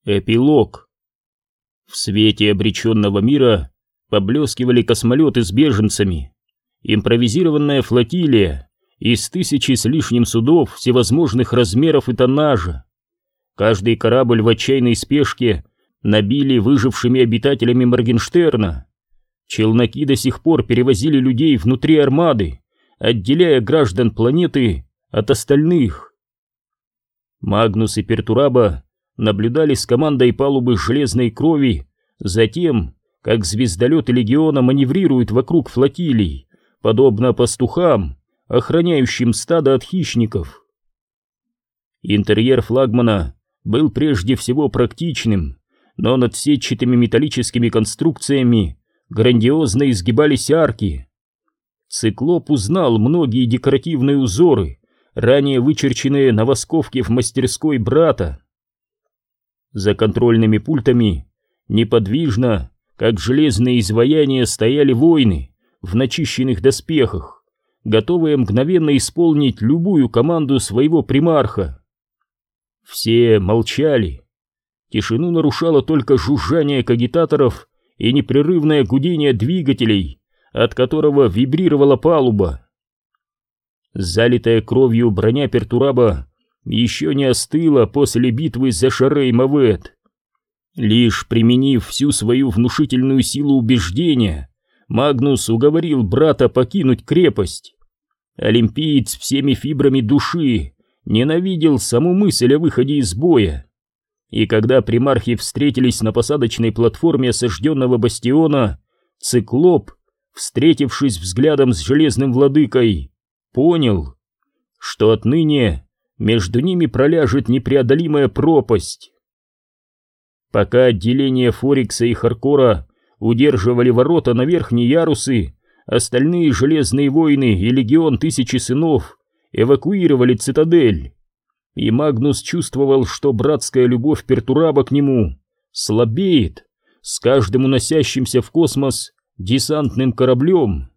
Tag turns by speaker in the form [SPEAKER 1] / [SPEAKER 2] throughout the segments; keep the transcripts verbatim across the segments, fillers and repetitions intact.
[SPEAKER 1] Эпилог. В свете обреченного мира поблескивали космолеты с беженцами, импровизированная флотилия из тысячи с лишним судов всевозможных размеров и тоннажа. Каждый корабль в отчаянной спешке набили выжившими обитателями Моргенштерна. Челноки до сих пор перевозили людей внутри армады, отделяя граждан планеты от остальных. Магнус и Пертураба наблюдали с командой палубы железной крови за тем, как звездолеты легиона маневрируют вокруг флотилий, подобно пастухам, охраняющим стадо от хищников. Интерьер флагмана был прежде всего практичным, но над сетчатыми металлическими конструкциями грандиозно изгибались арки. Циклоп узнал многие декоративные узоры, ранее вычерченные на восковке в мастерской брата. За контрольными пультами неподвижно, как железные изваяния, стояли воины в начищенных доспехах, готовые мгновенно исполнить любую команду своего примарха. Все молчали. Тишину нарушало только жужжание кагитаторов и непрерывное гудение двигателей, от которого вибрировала палуба. Залитая кровью броня Пертураба еще не остыла после битвы за Шарей-Мавет. Лишь применив всю свою внушительную силу убеждения, Магнус уговорил брата покинуть крепость. Олимпиец всеми фибрами души ненавидел саму мысль о выходе из боя. И когда примархи встретились на посадочной платформе осажденного бастиона, Циклоп, встретившись взглядом с Железным Владыкой, понял, что отныне между ними проляжет непреодолимая пропасть. Пока отделение Форикса и Харкора удерживали ворота на верхние ярусы, остальные Железные Воины и Легион Тысячи Сынов эвакуировали цитадель, и Магнус чувствовал, что братская любовь Пертураба к нему слабеет с каждым уносящимся в космос десантным кораблем.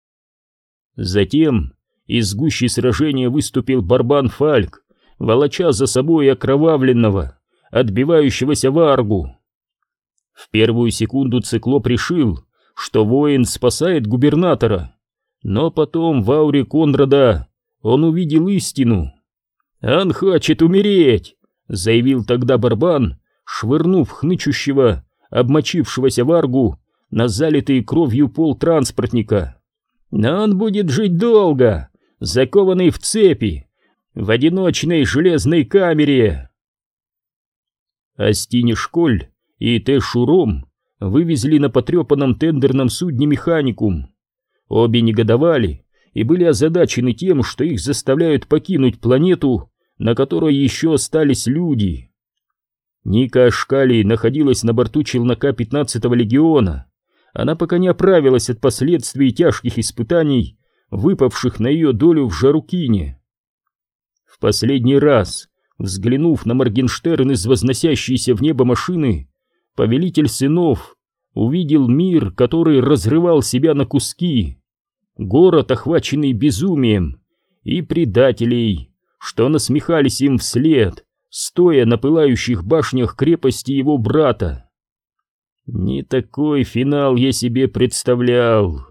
[SPEAKER 1] Затем из гущи сражения выступил Барбан Фальк, волоча за собой окровавленного, отбивающегося варгу. В первую секунду Циклоп решил, что воин спасает губернатора, но потом в ауре Конрада он увидел истину. «Он хочет умереть!» — заявил тогда Барбан, швырнув хнычущего, обмочившегося варгу на залитый кровью пол транспортника. «Но он будет жить долго, закованный в цепи, в одиночной железной камере!» Астини Школь и Тэ-Шуром вывезли на потрепанном тендерном судне Механикум. Обе негодовали и были озадачены тем, что их заставляют покинуть планету, на которой еще остались люди. Ника Ашкали находилась на борту челнока пятнадцатого легиона. Она пока не оправилась от последствий тяжких испытаний, выпавших на ее долю в Жарукине. В последний раз, взглянув на Моргенштерн из возносящейся в небо машины, повелитель сынов увидел мир, который разрывал себя на куски, город, охваченный безумием, и предателей, что насмехались им вслед, стоя на пылающих башнях крепости его брата. Не такой финал я себе представлял.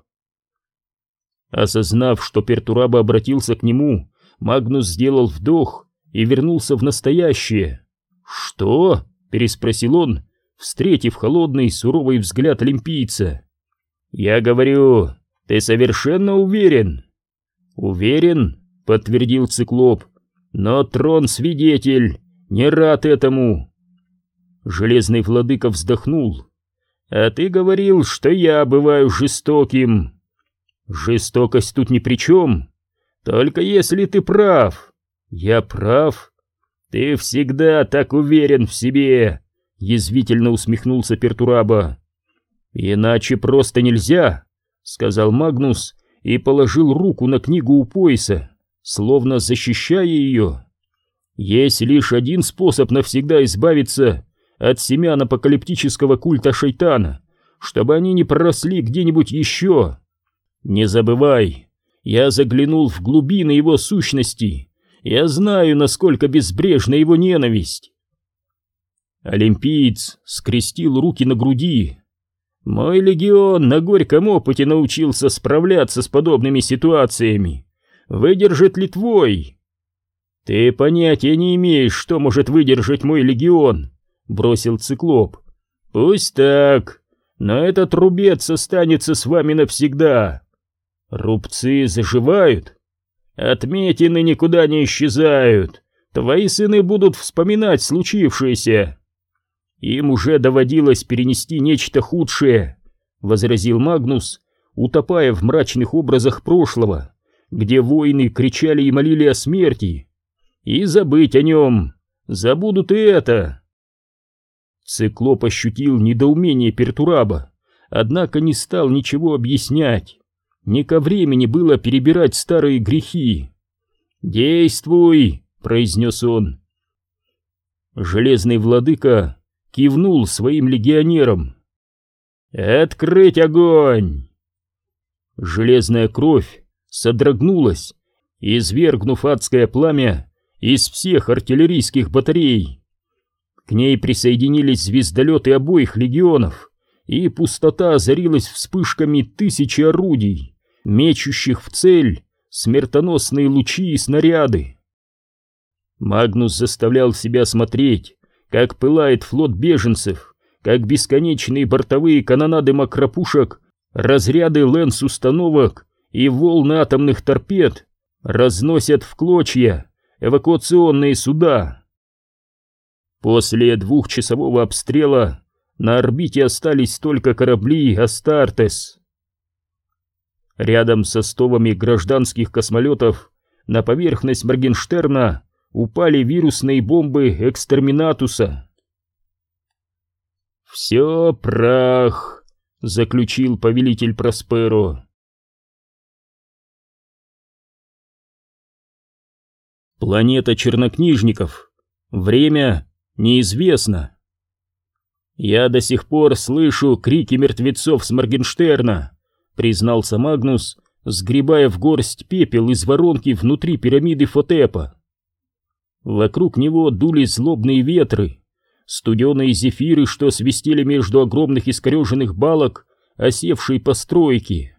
[SPEAKER 1] Осознав, что Пертураба обратился к нему, Магнус сделал вдох и вернулся в настоящее. «Что?» — переспросил он, встретив холодный суровый взгляд олимпийца. «Я говорю, ты совершенно уверен?» «Уверен», — подтвердил Циклоп, — «но трон-свидетель не рад этому». Железный Владыка вздохнул. «А ты говорил, что я бываю жестоким». «Жестокость тут ни при чем. Только если ты прав». «Я прав?» «Ты всегда так уверен в себе», — язвительно усмехнулся Пертураба. «Иначе просто нельзя», — сказал Магнус и положил руку на книгу у пояса, словно защищая ее. «Есть лишь один способ навсегда избавиться от семян апокалиптического культа шайтана, чтобы они не проросли где-нибудь еще. Не забывай, я заглянул в глубины его сущности, я знаю, насколько безбрежна его ненависть». Олимпиец скрестил руки на груди. Мой легион на горьком опыте научился справляться с подобными ситуациями. Выдержит ли твой? Ты понятия не имеешь, что может выдержать мой легион, бросил Циклоп. Пусть так, но этот рубец останется с вами навсегда. Рубцы заживают? Отметины никуда не исчезают. Твои сыны будут вспоминать случившееся. Им уже доводилось перенести нечто худшее, возразил Магнус, утопая в мрачных образах прошлого, где воины кричали и молили о смерти. И забыть о нем, забудут и это. Циклоп ощутил недоумение Пертураба, однако не стал ничего объяснять. Не ко времени было перебирать старые грехи. «Действуй!» — произнес он. Железный владыка кивнул своим легионерам. «Открыть огонь!» Железная кровь содрогнулась, извергнув адское пламя из всех артиллерийских батарей. К ней присоединились звездолеты обоих легионов, и пустота озарилась вспышками тысячи орудий, мечущих в цель смертоносные лучи и снаряды. Магнус заставлял себя смотреть, как пылает флот беженцев, как бесконечные бортовые канонады макропушек, разряды лэнс-установок и волны атомных торпед разносят в клочья эвакуационные суда. После двухчасового обстрела на орбите остались только корабли Астартес. Рядом с остовами гражданских космолетов на поверхность Моргенштерна упали вирусные бомбы Экстерминатуса. «Все прах», — заключил повелитель Просперо. Планета чернокнижников. Время неизвестно. «Я до сих пор слышу крики мертвецов с Моргенштерна», — признался Магнус, сгребая в горсть пепел из воронки внутри пирамиды Фотепа. Вокруг него дули злобные ветры, студеные зефиры, что свистели между огромных искореженных балок осевшей постройки.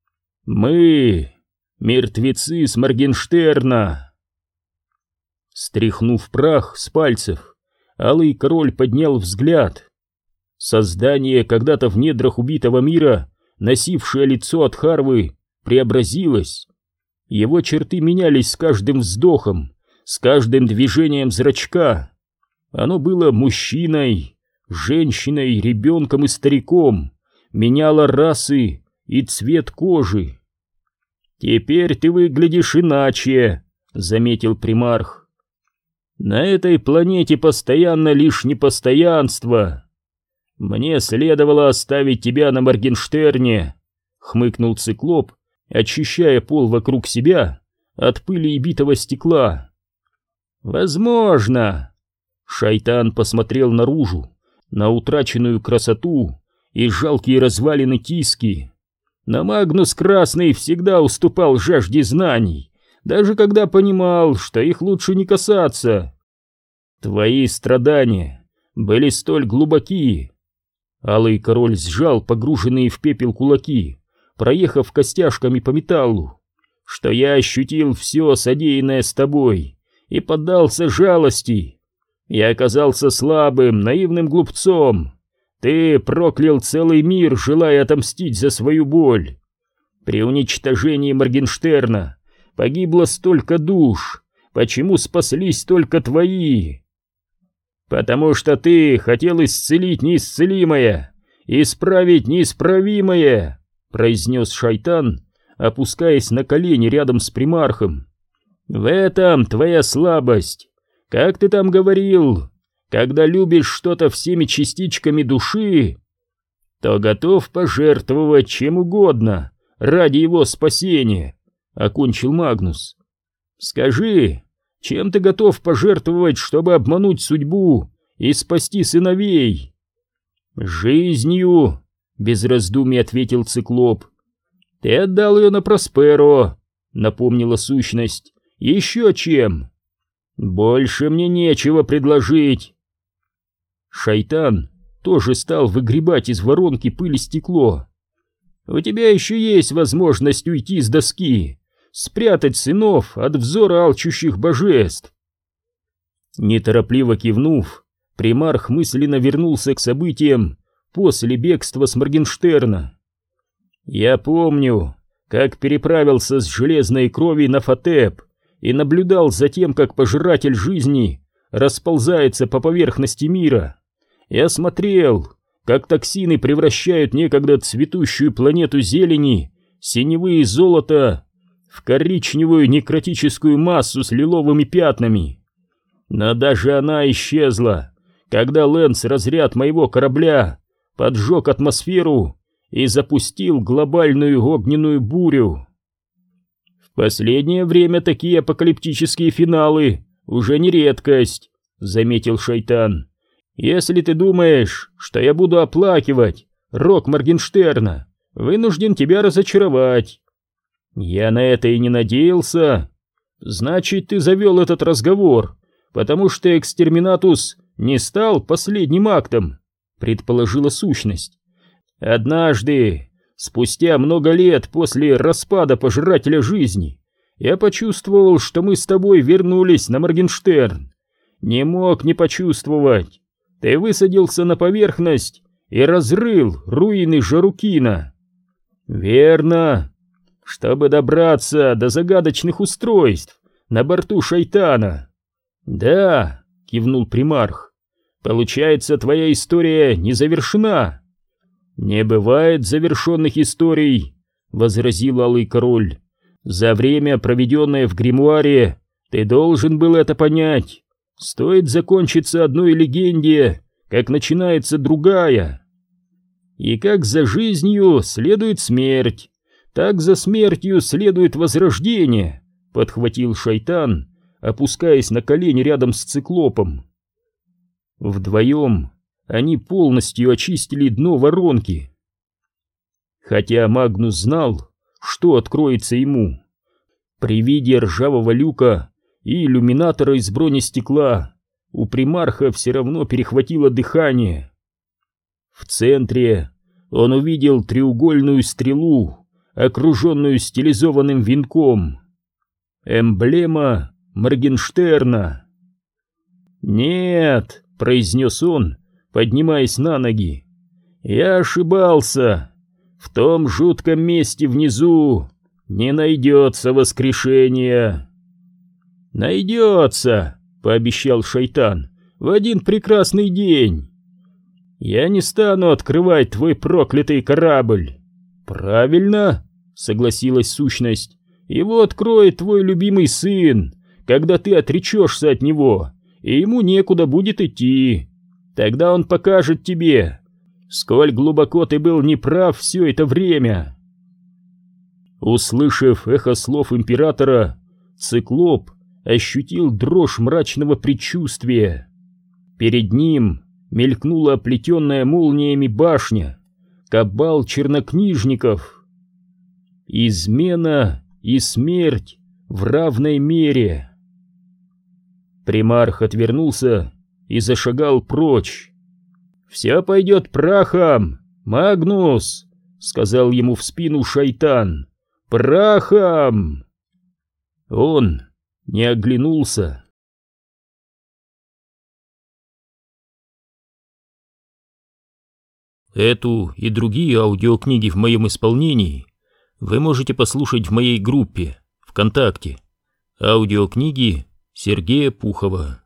[SPEAKER 1] «Мы — мертвецы с Моргенштерна!» Стряхнув прах с пальцев, Алый Король поднял взгляд. Создание, когда-то в недрах убитого мира, носившее лицо от Харвы, преобразилось. Его черты менялись с каждым вздохом, с каждым движением зрачка. Оно было мужчиной, женщиной, ребенком и стариком, меняло расы и цвет кожи. «Теперь ты выглядишь иначе», — заметил примарх. «На этой планете постоянно лишь непостоянство. Мне следовало оставить тебя на Моргенштерне», — хмыкнул Циклоп, очищая пол вокруг себя от пыли и битого стекла. «Возможно». Шайтан посмотрел наружу, на утраченную красоту и жалкие развалины Тиски. Но Магнус Красный всегда уступал жажде знаний, даже когда понимал, что их лучше не касаться. Твои страдания были столь глубоки. Алый Король сжал погруженные в пепел кулаки, проехав костяшками по металлу, что я ощутил все содеянное с тобой и поддался жалости. Я оказался слабым, наивным глупцом. Ты проклял целый мир, желая отомстить за свою боль. При уничтожении Моргенштерна погибло столько душ. Почему спаслись только твои? Потому что ты хотел исцелить неисцелимое, исправить неисправимое, произнес Шайтан, опускаясь на колени рядом с примархом. В этом твоя слабость. Как ты там говорил, когда любишь что-то всеми частичками души, то готов пожертвовать чем угодно ради его спасения, окончил Магнус. Скажи, чем ты готов пожертвовать, чтобы обмануть судьбу и спасти сыновей? Жизнью, без раздумий ответил Циклоп. Ты отдал ее на Просперо, напомнила сущность. Еще чем? Больше мне нечего предложить. Шайтан тоже стал выгребать из воронки пыль и стекло. «У тебя еще есть возможность уйти с доски, спрятать сынов от взора алчущих божеств». Неторопливо кивнув, примарх мысленно вернулся к событиям после бегства с Моргенштерна. «Я помню, как переправился с железной крови на Фатеп и наблюдал за тем, как пожиратель жизни расползается по поверхности мира. Я смотрел, как токсины превращают некогда цветущую планету зелени, синевы и золота в коричневую некротическую массу с лиловыми пятнами. Но даже она исчезла, когда лэнс-разряд моего корабля поджег атмосферу и запустил глобальную огненную бурю. В последнее время такие апокалиптические финалы уже не редкость, заметил Шайтан. Если ты думаешь, что я буду оплакивать рок Моргенштерна, вынужден тебя разочаровать. Я на это и не надеялся. Значит, ты завел этот разговор, потому что Экстерминатус не стал последним актом, предположила сущность. Однажды, спустя много лет после распада пожирателя жизни, я почувствовал, что мы с тобой вернулись на Моргенштерн. Не мог не почувствовать. Ты высадился на поверхность и разрыл руины Жарукина. Верно. Чтобы добраться до загадочных устройств на борту Шайтана. Да, кивнул примарх. Получается, твоя история не завершена. Не бывает завершенных историй, возразил Алый Король. За время, проведенное в гримуаре, ты должен был это понять. Стоит закончиться одной легенде, как начинается другая. И как за жизнью следует смерть, так за смертью следует возрождение, подхватил Шайтан, опускаясь на колени рядом с циклопом. Вдвоем они полностью очистили дно воронки. Хотя Магнус знал, что откроется ему. При виде ржавого люка и иллюминатора из бронестекла у примарха все равно перехватило дыхание. В центре он увидел треугольную стрелу, окруженную стилизованным венком. Эмблема Моргенштерна. «Нет», — произнес он, поднимаясь на ноги, — «я ошибался. В том жутком месте внизу не найдется воскрешения». «Найдется», — пообещал Шайтан, — «в один прекрасный день. Я не стану открывать твой проклятый корабль». «Правильно», — согласилась сущность, — «его откроет твой любимый сын, когда ты отречешься от него, и ему некуда будет идти. Тогда он покажет тебе, сколь глубоко ты был неправ все это время». Услышав эхо слов императора, Циклоп ощутил дрожь мрачного предчувствия. Перед ним мелькнула оплетенная молниями башня, кабал чернокнижников. Измена и смерть в равной мере. Примарх отвернулся и зашагал прочь. «Все пойдет прахом, Магнус!» — сказал ему в спину Шайтан. «Прахом!» Он не оглянулся. Эту и другие аудиокниги в моем исполнении вы можете послушать в моей группе ВКонтакте. Аудиокниги Сергея Пухова.